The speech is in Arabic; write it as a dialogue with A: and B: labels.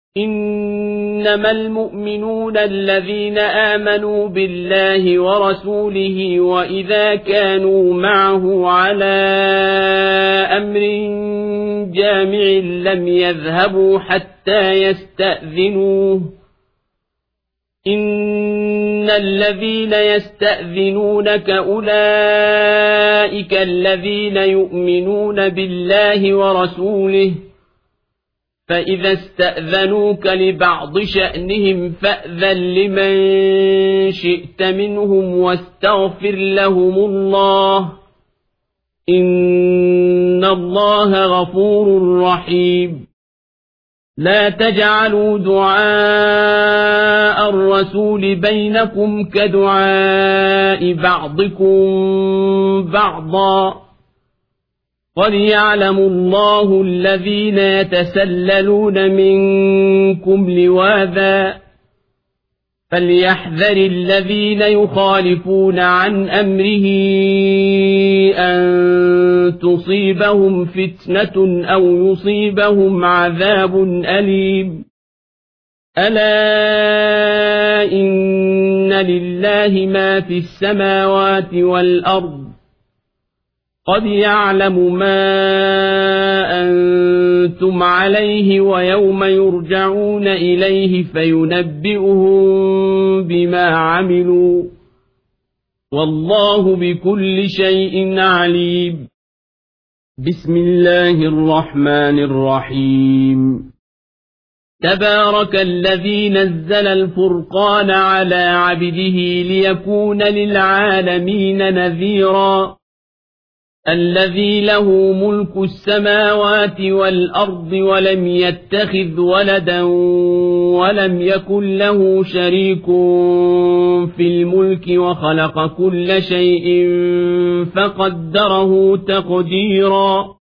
A: إنما المؤمنون الذين آمنوا بالله ورسوله وإذا كانوا معه على أمر جامع لم يذهبوا حتى يستأذنوه إن الذين يستأذنونك أولئك الذين يؤمنون بالله ورسوله فإذا استأذنوك لبعض شأنهم فأذن لمن شئت منهم واستغفر لهم الله إن الله غفور رحيم لا تجعلوا دعاء الرسول بينكم كدعاء بعضكم بعضا وليعلم الله الذين يتسللون منكم لواذا فليحذر الذين يخالفون عن أمره أن تصيبهم فتنة أو يصيبهم عذاب أليم ألا إن لله ما في السماوات والأرض قد يعلم ما أنتم عليه ويوم يرجعون إليه فينبئهم بما عملوا والله بكل شيء عليم بسم الله الرحمن الرحيم تبارك الذي نزل الفرقان على عبده ليكون للعالمين نذيرا الذي له ملك السماوات والأرض ولم يتخذ ولدا ولم يكن له شريك في الملك وخلق كل شيء فقدره تقديرا